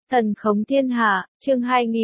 Thần khống thiên hạ, chương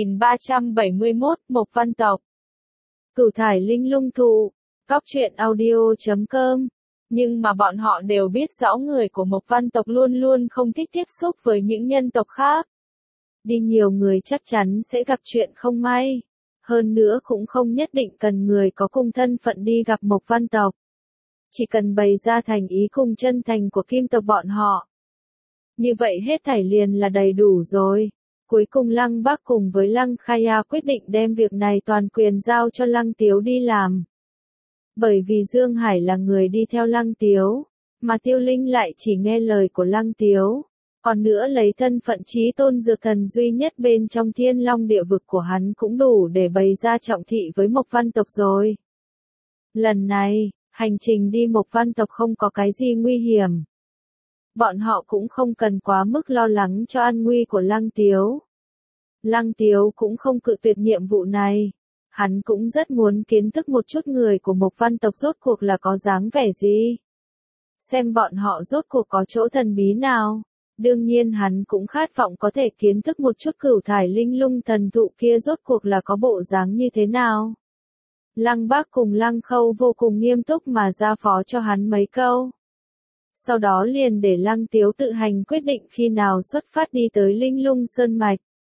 2371, Mộc Văn Tộc. Cửu thải linh lung thụ, Cóc truyện audio.com. Nhưng mà bọn họ đều biết rõ người của Mộc Văn Tộc luôn luôn không thích tiếp xúc với những nhân tộc khác. Đi nhiều người chắc chắn sẽ gặp chuyện không may. Hơn nữa cũng không nhất định cần người có cùng thân phận đi gặp Mộc Văn Tộc. Chỉ cần bày ra thành ý cùng chân thành của kim tộc bọn họ. Như vậy hết thảy liền là đầy đủ rồi. Cuối cùng Lăng Bác cùng với Lăng Khaya quyết định đem việc này toàn quyền giao cho Lăng Tiếu đi làm. Bởi vì Dương Hải là người đi theo Lăng Tiếu, mà Tiêu Linh lại chỉ nghe lời của Lăng Tiếu. Còn nữa lấy thân phận chí tôn dược thần duy nhất bên trong Thiên Long địa vực của hắn cũng đủ để bày ra trọng thị với Mộc Văn Tộc rồi. Lần này, hành trình đi Mộc Văn Tộc không có cái gì nguy hiểm. Bọn họ cũng không cần quá mức lo lắng cho an nguy của Lăng Tiếu. Lăng Tiếu cũng không cự tuyệt nhiệm vụ này. Hắn cũng rất muốn kiến thức một chút người của Mộc Văn Tộc rốt cuộc là có dáng vẻ gì. Xem bọn họ rốt cuộc có chỗ thần bí nào. Đương nhiên hắn cũng khát vọng có thể kiến thức một chút cửu thải linh lung thần thụ kia rốt cuộc là có bộ dáng như thế nào. Lăng Bác cùng Lăng Khâu vô cùng nghiêm túc mà giao phó cho hắn mấy câu. Sau đó liền để Lăng Tiếu tự hành quyết định khi nào xuất phát đi tới Linh Lung Sơn Mạch.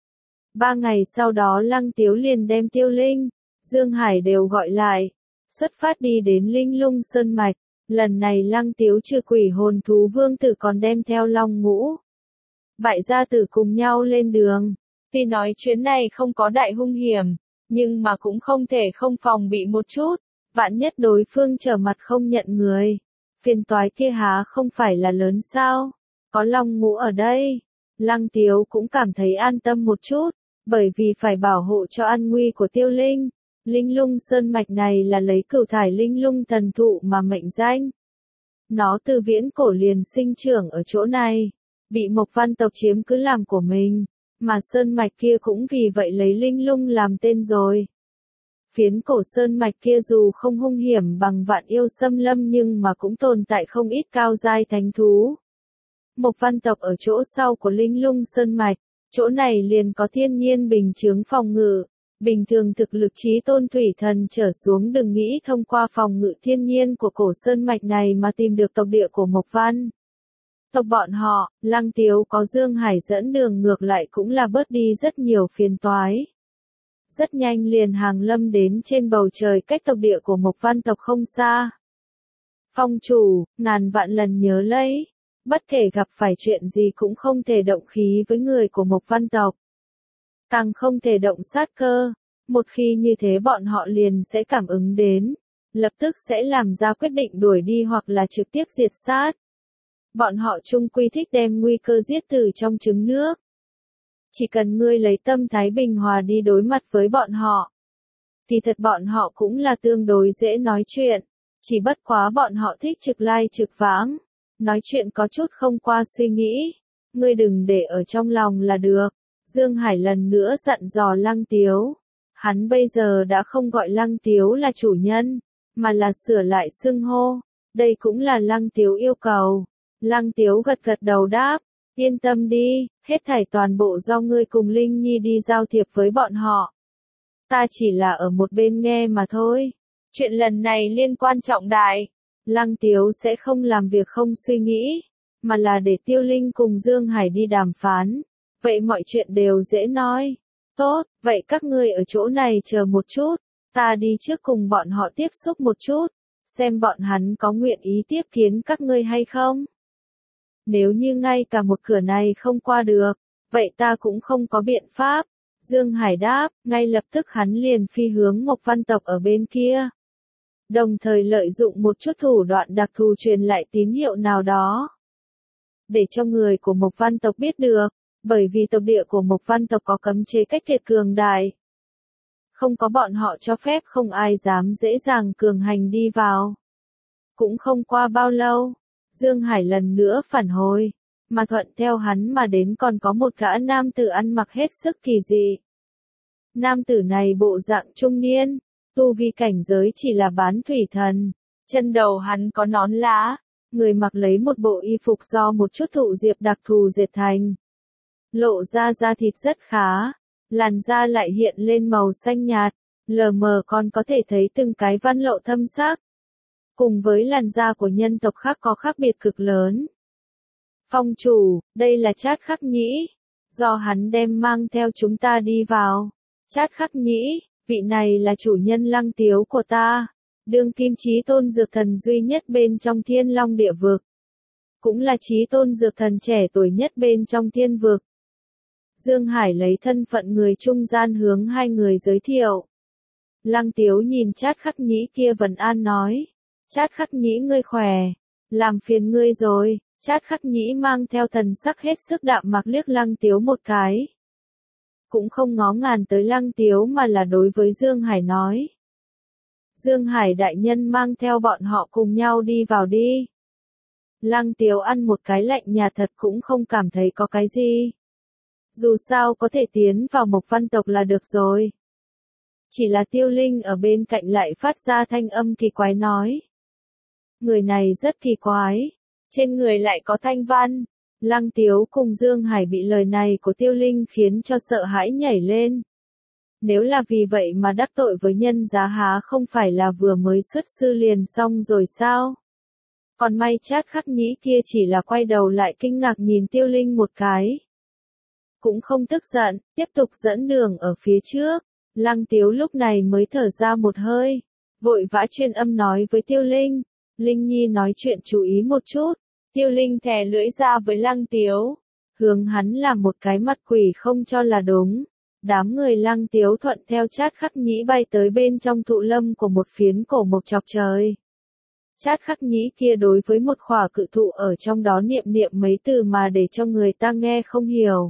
3 ngày sau đó Lăng Tiếu liền đem Tiêu Linh, Dương Hải đều gọi lại, xuất phát đi đến Linh Lung Sơn Mạch. Lần này Lăng Tiếu trừ quỷ hồn thú vương tử còn đem theo Long Ngũ, Bại Gia Tử cùng nhau lên đường. Tuy nói chuyến này không có đại hung hiểm, nhưng mà cũng không thể không phòng bị một chút, vạn nhất đối phương trở mặt không nhận người. Phiền toái kia há không phải là lớn sao? Có Long Ngũ ở đây, Lăng Tiếu cũng cảm thấy an tâm một chút, bởi vì phải bảo hộ cho an nguy của Tiêu Linh. Linh Lung Sơn Mạch này là lấy cửu thải linh lung thần thụ mà mệnh danh. Nó từ viễn cổ liền sinh trưởng ở chỗ này, bị Mộc Văn Tộc chiếm cứ làm của mình, mà Sơn Mạch kia cũng vì vậy lấy Linh Lung làm tên rồi. Phiến cổ Sơn Mạch kia dù không hung hiểm bằng Vạn Yêu Xâm Lâm nhưng mà cũng tồn tại không ít cao giai thánh thú. Mộc Văn Tộc ở chỗ sau của Linh Lung Sơn Mạch, chỗ này liền có thiên nhiên bình chướng phòng ngự. Bình thường thực lực chí tôn thủy thần trở xuống đừng nghĩ thông qua phòng ngự thiên nhiên của cổ Sơn Mạch này mà tìm được tộc địa của Mộc Văn Tộc bọn họ. Lăng Tiếu có Dương Hải dẫn đường ngược lại cũng là bớt đi rất nhiều phiền toái. Rất nhanh liền hàng lâm đến trên bầu trời cách tộc địa của Mộc Văn Tộc không xa. Phong chủ, ngàn vạn lần nhớ lấy, bất kể gặp phải chuyện gì cũng không thể động khí với người của Mộc Văn Tộc. Càng không thể động sát cơ, một khi như thế bọn họ liền sẽ cảm ứng đến, lập tức sẽ làm ra quyết định đuổi đi hoặc là trực tiếp diệt sát. Bọn họ chung quy thích đem nguy cơ giết từ trong trứng nước. Chỉ cần ngươi lấy tâm thái bình hòa đi đối mặt với bọn họ, thì thật bọn họ cũng là tương đối dễ nói chuyện, chỉ bất quá bọn họ thích trực lai trực vãng, nói chuyện có chút không qua suy nghĩ, ngươi đừng để ở trong lòng là được. Dương Hải lần nữa dặn dò Lăng Tiếu. Hắn bây giờ đã không gọi Lăng Tiếu là chủ nhân, mà là sửa lại xưng hô. Đây cũng là Lăng Tiếu yêu cầu. Lăng Tiếu gật gật đầu đáp. Yên tâm đi, hết thảy toàn bộ do ngươi cùng Linh Nhi đi giao thiệp với bọn họ. Ta chỉ là ở một bên nghe mà thôi. Chuyện lần này liên quan trọng đại. Lăng Tiếu sẽ không làm việc không suy nghĩ, mà là để Tiêu Linh cùng Dương Hải đi đàm phán. Vậy mọi chuyện đều dễ nói. Tốt, vậy các ngươi ở chỗ này chờ một chút, ta đi trước cùng bọn họ tiếp xúc một chút, xem bọn hắn có nguyện ý tiếp kiến các ngươi hay không. Nếu như ngay cả một cửa này không qua được, vậy ta cũng không có biện pháp. Dương Hải đáp, ngay lập tức hắn liền phi hướng Mộc Văn Tộc ở bên kia. Đồng thời lợi dụng một chút thủ đoạn đặc thù truyền lại tín hiệu nào đó. Để cho người của Mộc Văn Tộc biết được. Bởi vì tộc địa của Mộc Văn Tộc có cấm chế cách tuyệt cường đại. Không có bọn họ cho phép không ai dám dễ dàng cường hành đi vào. Cũng không qua bao lâu, Dương Hải lần nữa phản hồi, mà thuận theo hắn mà đến còn có một gã nam tử ăn mặc hết sức kỳ dị. Nam tử này bộ dạng trung niên, tu vi cảnh giới chỉ là bán thủy thần, chân đầu hắn có nón lá, người mặc lấy một bộ y phục do một chút thụ diệp đặc thù dệt thành. lộ ra da thịt rất khá, làn da lại hiện lên màu xanh nhạt, lờ mờ còn có thể thấy từng cái văn lộ thâm sắc. Cùng với làn da của nhân tộc khác có khác biệt cực lớn. Phong chủ, đây là Trát Khắc Nhĩ, do hắn đem mang theo chúng ta đi vào. Trát Khắc Nhĩ, vị này là chủ nhân Lăng Tiếu của ta, đương kim chí tôn dược thần duy nhất bên trong Thiên Long địa vực, cũng là chí tôn dược thần trẻ tuổi nhất bên trong thiên vực. Dương Hải lấy thân phận người trung gian hướng hai người giới thiệu. Lăng Tiếu nhìn Trát Khắc Nhĩ kia vần an nói, Trát Khắc Nhĩ ngươi khỏe, làm phiền ngươi rồi. Trát Khắc Nhĩ mang theo thần sắc hết sức đạm mạc liếc Lăng Tiếu một cái. Cũng không ngó ngàng tới Lăng Tiếu mà là đối với Dương Hải nói. Dương Hải đại nhân mang theo bọn họ cùng nhau đi vào đi. Lăng Tiếu ăn một cái lạnh nhạt thật cũng không cảm thấy có cái gì. Dù sao có thể tiến vào Mộc Văn tộc là được rồi. Chỉ là Tiêu Linh ở bên cạnh lại phát ra thanh âm kỳ quái nói. Người này rất kỳ quái. Trên người lại có thanh văn. Lăng Tiếu cùng Dương Hải bị lời này của Tiêu Linh khiến cho sợ hãi nhảy lên. Nếu là vì vậy mà đắc tội với nhân giá há không phải là vừa mới xuất sư liền xong rồi sao? Còn may Trát Khắc Nhĩ kia chỉ là quay đầu lại kinh ngạc nhìn Tiêu Linh một cái. Cũng không tức giận, tiếp tục dẫn đường ở phía trước. Lăng Tiếu lúc này mới thở ra một hơi. Vội vã truyền âm nói với Tiêu Linh. Linh Nhi nói chuyện chú ý một chút. Tiêu Linh thè lưỡi ra với Lăng Tiếu. Hướng hắn làm một cái mặt quỷ không cho là đúng. Đám người Lăng Tiếu thuận theo Trát Khắc Nhĩ bay tới bên trong thụ lâm của một phiến cổ mộc chọc trời. Trát Khắc Nhĩ kia đối với một khỏa cự thụ ở trong đó niệm niệm mấy từ mà để cho người ta nghe không hiểu.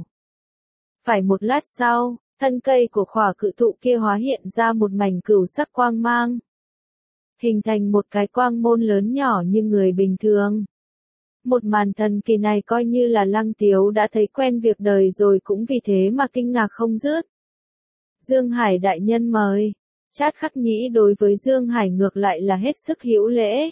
Phải một lát sau, thân cây của khỏa cự thụ kia hóa hiện ra một mảnh cửu sắc quang mang. Hình thành một cái quang môn lớn nhỏ như người bình thường. Một màn thần kỳ này coi như là Lăng Tiếu đã thấy quen việc đời rồi cũng vì thế mà kinh ngạc không dứt. Dương Hải đại nhân mời. Trát Khắc Nhĩ đối với Dương Hải ngược lại là hết sức hữu lễ.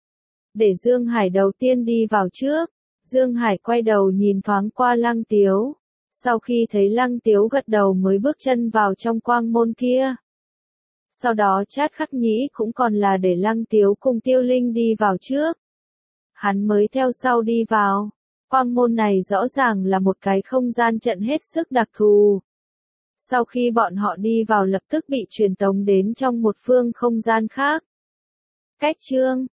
Để Dương Hải đầu tiên đi vào trước. Dương Hải quay đầu nhìn thoáng qua Lăng Tiếu. Sau khi thấy Lăng Tiếu gật đầu mới bước chân vào trong quang môn kia. Sau đó Trát Khắc Nhĩ cũng còn là để Lăng Tiếu cùng Tiêu Linh đi vào trước. Hắn mới theo sau đi vào. Quang môn này rõ ràng là một cái không gian trận hết sức đặc thù. Sau khi bọn họ đi vào lập tức bị truyền tống đến trong một phương không gian khác. Cách chương